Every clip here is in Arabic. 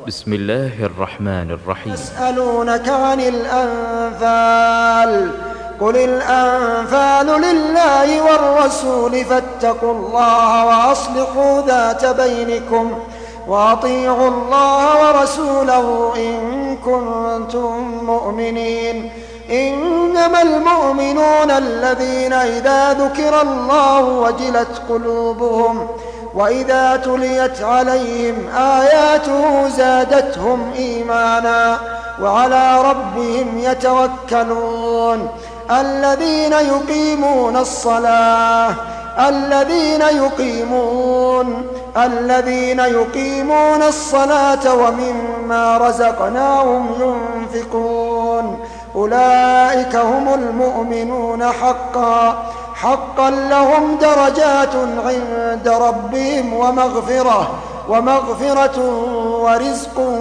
بسم الله الرحمن الرحيم. يسألونك عن الأنفال، قل الأنفال لله والرسول فاتقوا الله وأصلحوا ذات بينكم وأطيعوا الله ورسوله إن كنتم مؤمنين. إنما المؤمنون الذين إذا ذكر الله وجلت قلوبهم وإذا تليت عليهم آياته زادتهم إيمانا وعلى ربهم يتوكلون. الذين يقيمون الصلاة ومما رزقناهم ينفقون أولئك هم المؤمنون حقا لهم درجات عند ربهم ومغفرة ورزق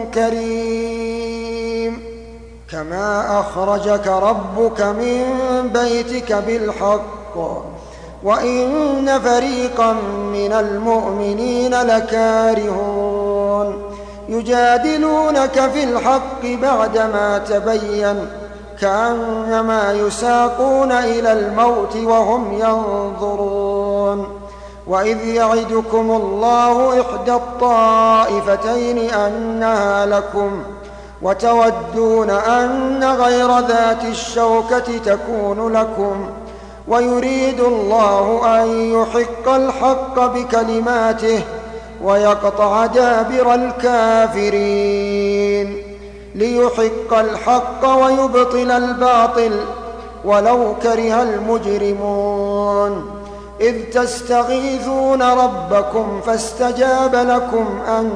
كريم. كما أخرجك ربك من بيتك بالحق وإن فريقا من المؤمنين لكارهون يجادلونك في الحق بعدما تبين كأنما يساقون إلى الموت وهم ينظرون. وإذ يعدكم الله إحدى الطائفتين أنها لكم وتودون أن غير ذات الشوكة تكون لكم ويريد الله أن يحق الحق بكلماته ويقطع دابر الكافرين ليحق الحق ويبطل الباطل ولو كره المجرمون. إذ تستغيثون ربكم فاستجاب لكم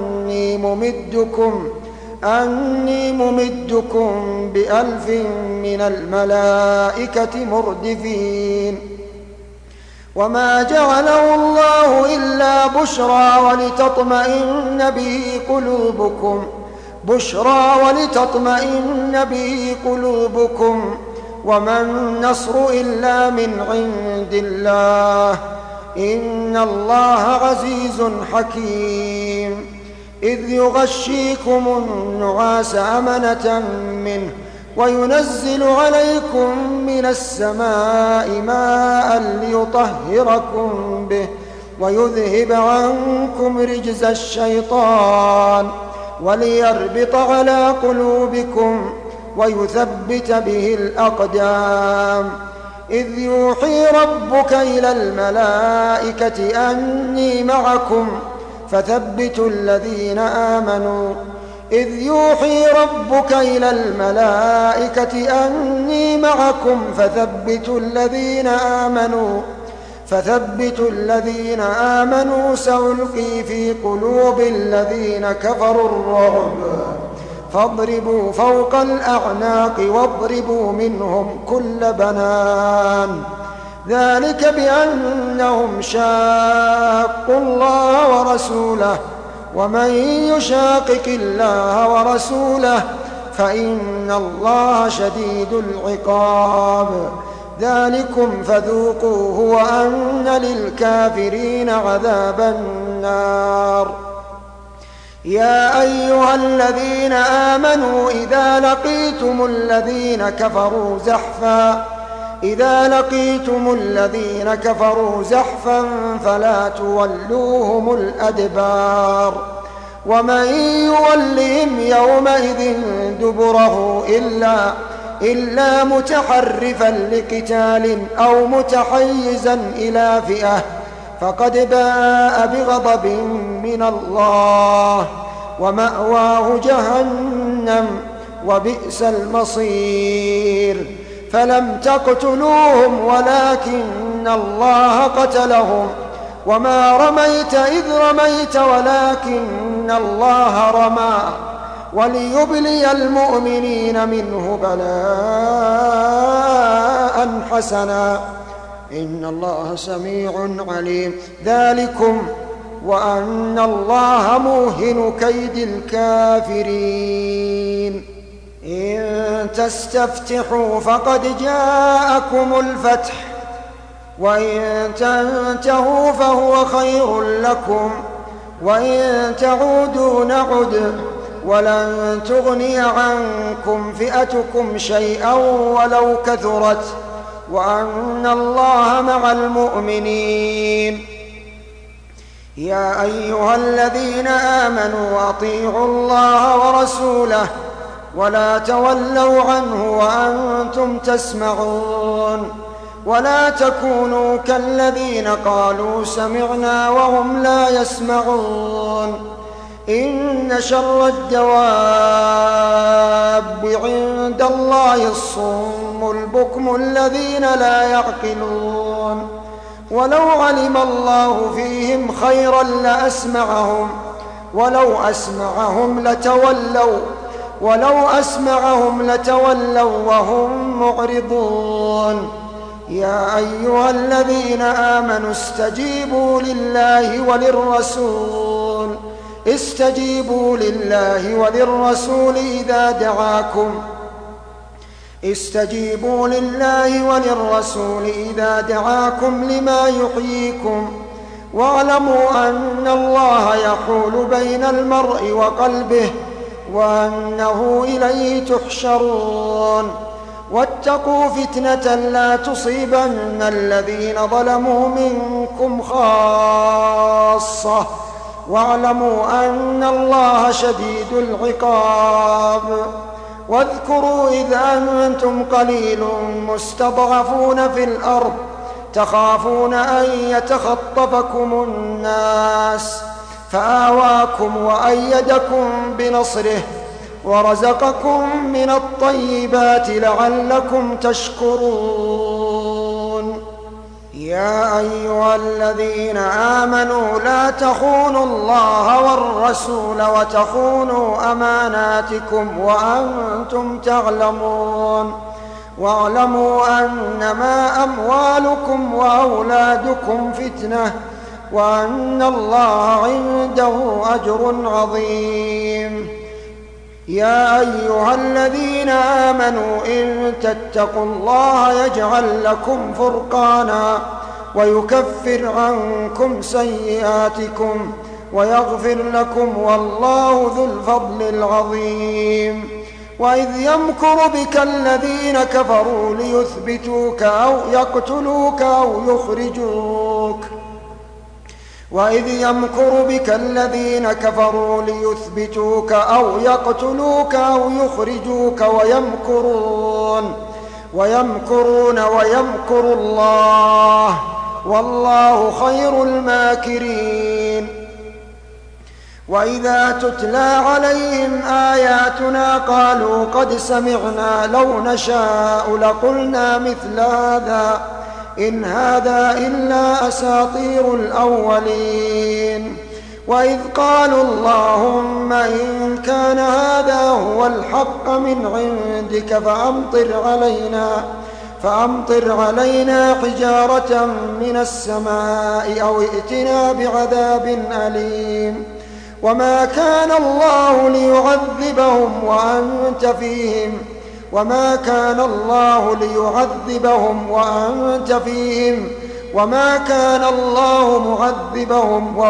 أني ممدكم ب1000 من الملائكة مردفين. وما جعله الله إلا بشرى ولتطمئن به قلوبكم وما النصر إلا من عند الله إن الله عزيز حكيم. إذ يغشيكم النعاس أمنة منه وينزل عليكم من السماء ماء ليطهركم به ويذهب عنكم رجز الشيطان وليربط على قلوبكم ويثبت به الأقدام. إذ يوحي ربك إلى الملائكة أني معكم فثبتوا الذين آمنوا سألقي في قلوب الذين كفروا الرعب فاضربوا فوق الأعناق واضربوا منهم كل بنان. ذلك بأنهم شاقوا الله ورسوله ومن يشاقق الله ورسوله فإن الله شديد العقاب. ذلكم فذوقوه وأن للكافرين عذاب النار. يا أيها الذين آمنوا إذا لقيتم الذين كفروا زحفا فلا تولوهم الأدبار. ومن يولهم يومئذ دبره إلا متحرفا لقتال أو متحيزا إلى فئة فقد باء بغضب من الله ومأواه جهنم وبئس المصير. فلم تقتلوهم ولكن الله قتلهم وما رميت إذ رميت ولكن الله رمى وليبلي المؤمنين منه بلاء حسنا إن الله سميع عليم. ذلكم وأن الله موهن كيد الكافرين. إن تستفتحوا فقد جاءكم الفتح وإن تنتهوا فهو خير لكم وإن تعودوا نعد ولن تغني عنكم فئتكم شيئا ولو كثرت وأن الله مع المؤمنين. يا أيها الذين آمنوا أطيعوا الله ورسوله ولا تولوا عنه وأنتم تسمعون، ولا تكونوا كالذين قالوا سمعنا وهم لا يسمعون. إن شر الدواب عند الله الصم البكم الذين لا يعقلون. ولو علم الله فيهم خيرا لأسمعهم ولو أسمعهم لتولوا وهم معرضون. يا أيها الذين آمنوا استجيبوا لله وللرسول إذا دعاكم لما يحييكم، واعلموا أن الله يحول بين المرء وقلبه وأنه إليه تحشرون. واتقوا فتنة لا تصيبن الذين ظلموا منكم خاصة، واعلموا أن الله شديد العقاب. واذكروا إذ أنتم قليل مستضعفون في الأرض تخافون أن يتخطفكم الناس فآواكم وأيدكم بنصره ورزقكم من الطيبات لعلكم تشكرون. يا أيها الذين آمنوا لا تخونوا الله والرسول وتخونوا أماناتكم وأنتم تعلمون. واعلموا أنما أموالكم وأولادكم فتنة وأن الله عنده أجر عظيم. يا أيها الذين آمنوا إن تتقوا الله يجعل لكم فرقانا ويكفر عنكم سيئاتكم ويغفر لكم والله ذو الفضل العظيم. وإذ يمكر بك الذين كفروا ليثبتوك أو يقتلوك أو يخرجوك ويمكرون ويمكر الله والله خير الماكرين. وإذا تتلى عليهم آياتنا قالوا قد سمعنا لو نشاء لقلنا مثل هذا إن هذا إلا أساطير الأولين. وإذ قالوا اللهم إن كان هذا هو الحق من عندك فأمطر علينا حجارة من السماء أو ائتنا بعذاب أليم. وما كان الله ليعذبهم وأنت فيهم وما كان الله معذبهم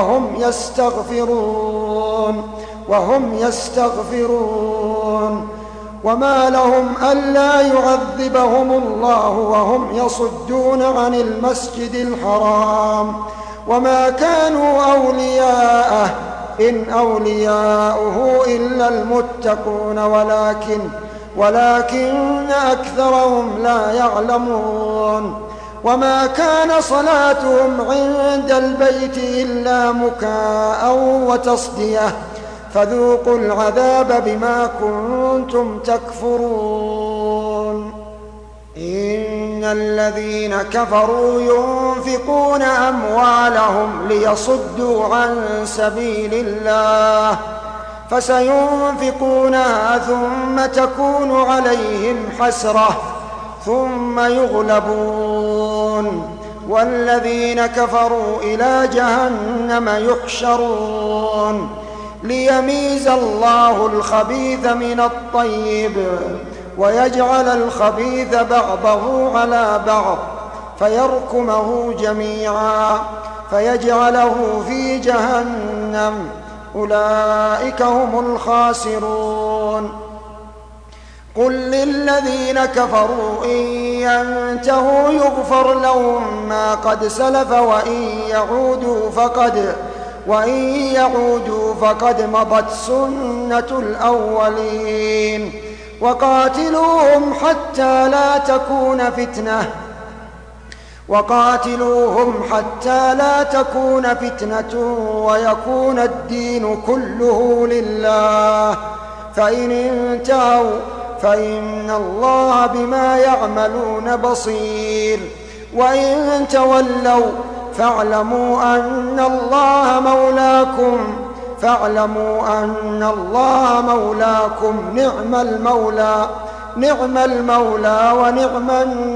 وهم يستغفرون. وما لهم ألا يعذبهم الله وهم يصدون عن المسجد الحرام وما كانوا أولياءه إن أولياؤه إلا المتقون ولكن أكثرهم لا يعلمون. وما كان صلاتهم عند البيت إلا مكاء وتصدية فذوقوا العذاب بما كنتم تكفرون. إن الذين كفروا ينفقون أموالهم ليصدوا عن سبيل الله فسينفقونها ثم تكون عليهم حسرة ثم يغلبون والذين كفروا إلى جهنم يحشرون ليميز الله الخبيث من الطيب ويجعل الخبيث بعضه على بعض فيركمه جميعا فيجعله في جهنم أولئك هم الخاسرون. قل للذين كفروا إن ينتهوا يغفر لهم ما قد سلف وإن يعودوا فقد مضت سنة الأولين. وقاتلوهم حتى لا تكون فتنة ويكون الدين كله لله، فإن انتهوا فإن الله بما يعملون بصير. وإن تولوا فاعلموا أن الله مولاكم نعم المولى ونعم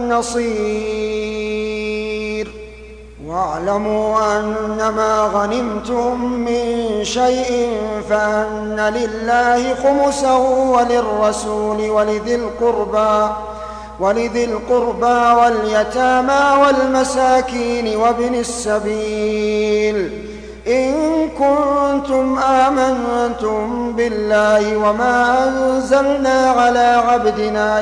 النصير. واعلموا أنما غنمتم من شيء فأن لله خمسه وللرسول ولذي القربى واليتامى والمساكين وابن السبيل إن كنتم آمنتم بالله وما أنزلنا على عبدنا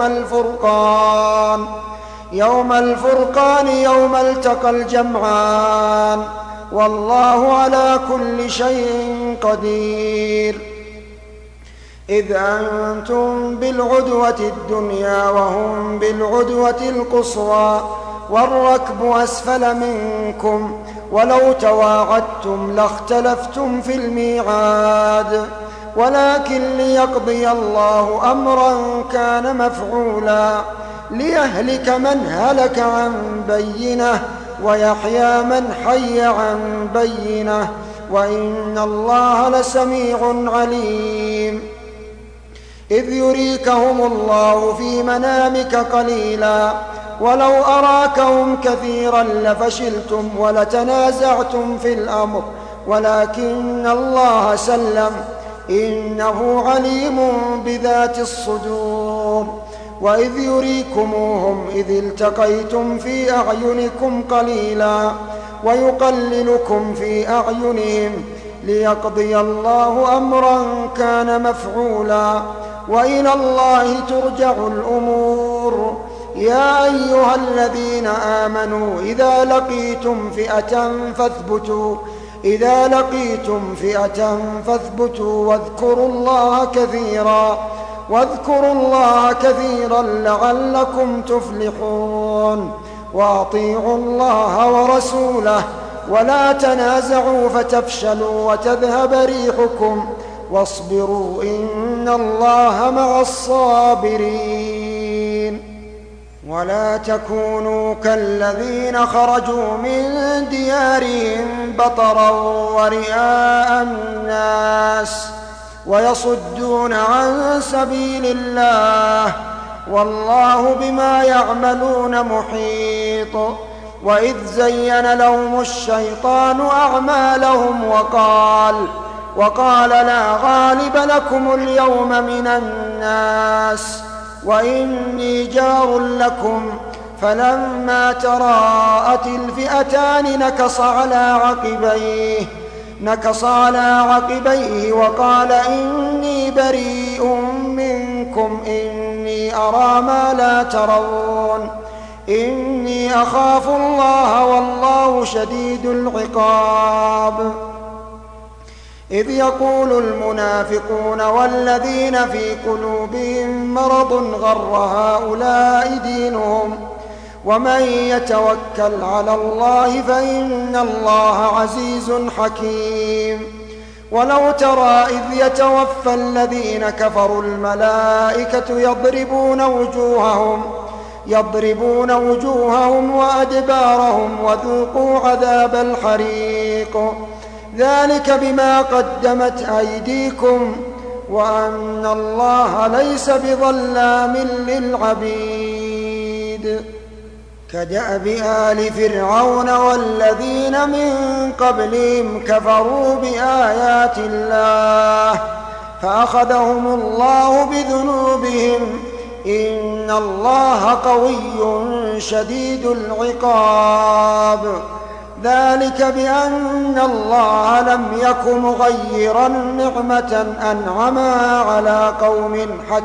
يوم الفرقان يوم التقى الجمعان والله على كل شيء قدير. إذ أنتم بالعدوة الدنيا وهم بالعدوة القصوى والركب أسفل منكم ولو تواعدتم لاختلفتم في الميعاد، ولكن ليقضي الله أمرا كان مفعولا ليهلك من هلك عن بينة ويحيى من حي عن بينة وإن الله لسميع عليم. إذ يريكهم الله في منامك قليلا ولو أراكهم كثيرا لفشلتم ولتنازعتم في الأمر ولكن الله سلم إنه عليم بذات الصدور. وإذ يريكموهم إذ التقيتم في أعينكم قليلا ويقللكم في أعينهم ليقضي الله أمرا كان مفعولا وإلى الله ترجع الأمور. يا أيها الذين آمنوا إذا لقيتم فئة فاثبتوا واذكروا الله كثيرا لعلكم تفلحون. وأطيعوا الله ورسوله ولا تنازعوا فتفشلوا وتذهب ريحكم واصبروا إن الله مع الصابرين. ولا تكونوا كالذين خرجوا من ديارهم بطرا ورئاء الناس ويصدون عن سبيل الله والله بما يعملون محيط. وإذ زين لهم الشيطان أعمالهم وقال لا غالب لكم اليوم من الناس وإني جار لكم فلما تراءت الفئتان نكص على عقبيه وقال إني بريء منكم إني أرى ما لا ترون إني أخاف الله والله شديد العقاب. إذ يقول المنافقون والذين في قلوبهم مرض غر هؤلاء دينهم ومن يتوكل على الله فإن الله عزيز حكيم. ولو ترى إذ يتوفى الذين كفروا الملائكة يضربون وجوههم وأدبارهم وذوقوا عذاب الحريق ذلك بما قدمت أيديكم وأن الله ليس بظلام للعبيد. كدأب آل فرعون والذين من قبلهم كفروا بآيات الله فأخذهم الله بذنوبهم إن الله قوي شديد العقاب. ذلك بأن الله لم يك مغيرا نعمة أنعمها على قوم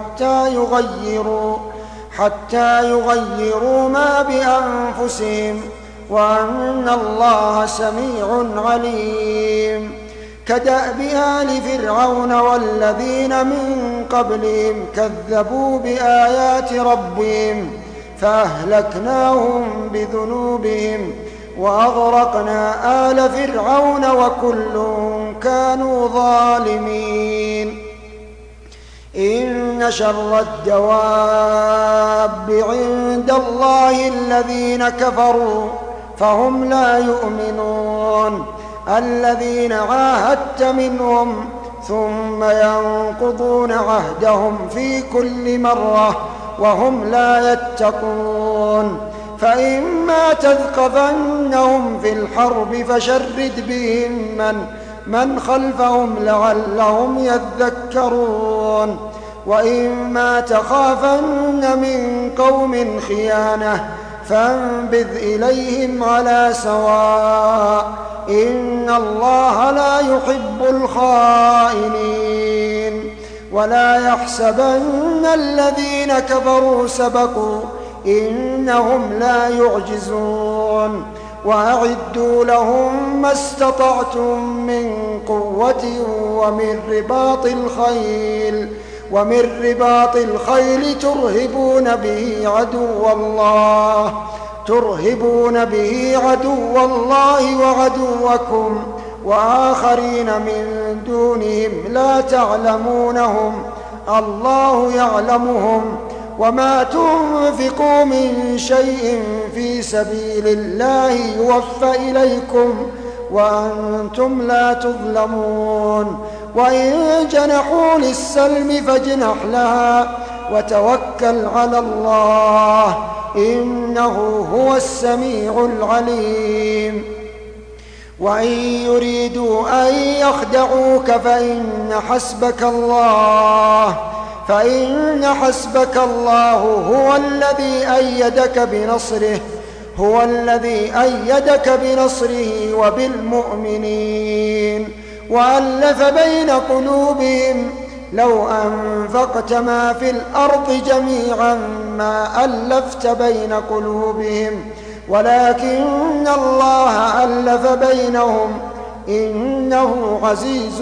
حتى يغيروا ما بأنفسهم وأن الله سميع عليم. كدأب آل فرعون والذين من قبلهم كذبوا بآيات ربهم فأهلكناهم بذنوبهم وأغرقنا آل فرعون وكل كانوا ظالمين. إن شر الدواب عند الله الذين كفروا فهم لا يؤمنون، الذين عاهدت منهم ثم ينقضون عهدهم في كل مرة وهم لا يتقون. فإما تثقفنهم في الحرب فشرد بهم من خلفهم لعلهم يذكرون، وإما تخافن من قوم خيانة فانبذ إليهم على سواء، إن الله لا يحب الخائنين. ولا يحسبن الذين كفروا سبقوا إنهم لا يعجزون. وأعدوا لهم ما استطعتم من قوة ومن رباط الخيل ترهبون به عدو الله وعدوكم وآخرين من دونهم لا تعلمونهم الله يعلمهم. وما تنفقوا من شيء في سبيل الله يوفى إليكم وأنتم لا تظلمون. وإن جنحوا للسلم فاجنح لها وتوكل على الله إنه هو السميع العليم. وإن يريدوا أن يخدعوك فإن حسبك الله هو الذي أيدك بنصره وبالمؤمنين وألف بين قلوبهم لو أنفقت ما في الأرض جميعا ما ألفت بين قلوبهم ولكن الله ألف بينهم إنه عزيز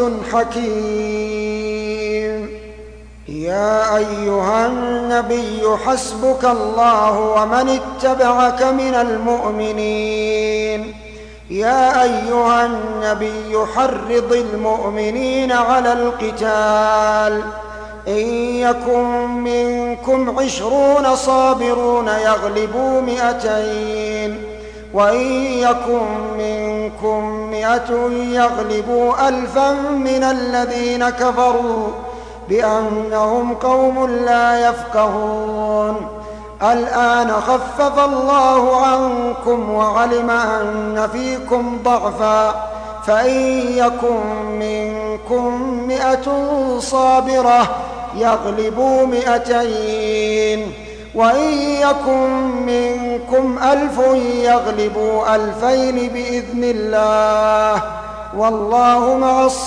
حكيم. يا أيها النبي حسبك الله ومن اتبعك من المؤمنين. يا أيها النبي حرض المؤمنين على القتال، إن يكن منكم 20 صابرون يغلبوا 200، وإن يكن منكم 100 يغلبوا 1000 من الذين كفروا بأنهم قوم لا يفقهون. الآن خفف الله عنكم وعلم أن فيكم ضعفا، فإن يكن منكم 100 صابرة يغلبوا 200، وإن يكن منكم 1000 يغلبوا 2000 بإذن الله، والله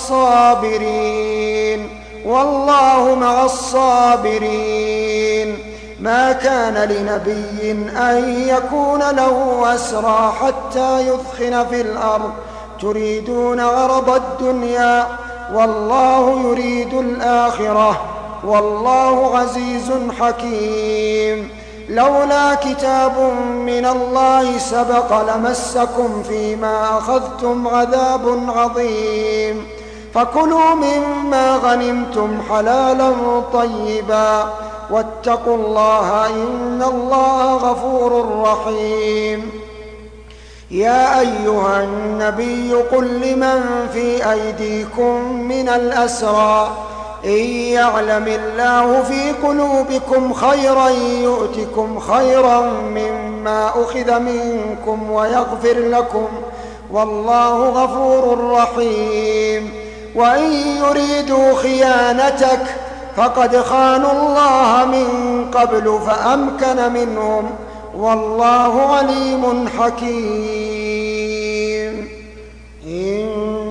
مع الصابرين. ما كان لنبي أن يكون له أسرى حتى يثخن في الأرض تريدون عرض الدنيا والله يريد الآخرة والله عزيز حكيم. لولا كتاب من الله سبق لمسكم فيما أخذتم عذاب عظيم، فكلوا مما غنمتم حلالا طيبا واتقوا الله إن الله غفور رحيم. يا أيها النبي قل لمن في أيديكم من الأسرى إن يعلم الله في قلوبكم خيرا يؤتكم خيرا مما أخذ منكم ويغفر لكم والله غفور رحيم. وإن يريدوا خيانتك فقد خانوا الله من قبل فأمكن منهم والله عليم حكيم.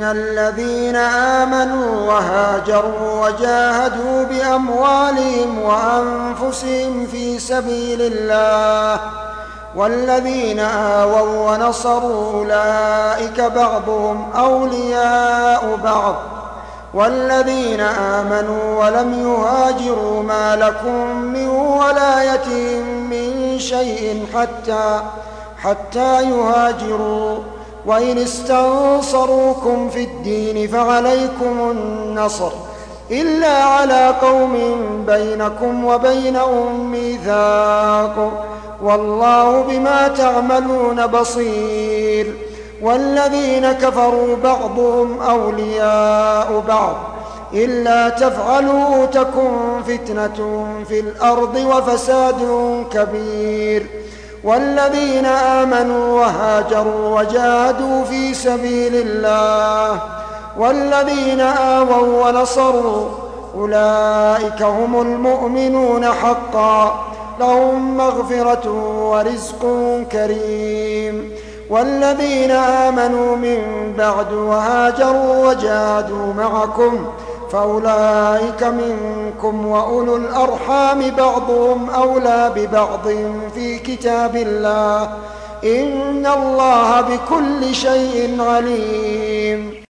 الذين آمنوا وهاجروا وجاهدوا بأموالهم وأنفسهم في سبيل الله والذين آووا ونصروا أولئك بعضهم أولياء بعض والذين آمنوا ولم يهاجروا ما لكم من ولايتهم من شيء حتى يهاجروا وإن استنصروكم في الدين فعليكم النصر إلا على قوم بينكم وبينهم ميثاق والله بما تعملون بصير والذين كفروا بعضهم أولياء بعض إلا تفعلوا تكن فتنة في الأرض وفساد كبير والذين آمنوا وهاجروا وجاهدوا في سبيل الله والذين آووا ونصروا أولئك هم المؤمنون حقا لهم مغفرة ورزق كريم والذين آمنوا من بعد وهاجروا وجاهدوا معكم فأولئك منكم وأولو الأرحام بعضهم أولى ببعض في كتاب الله إن الله بكل شيء عليم.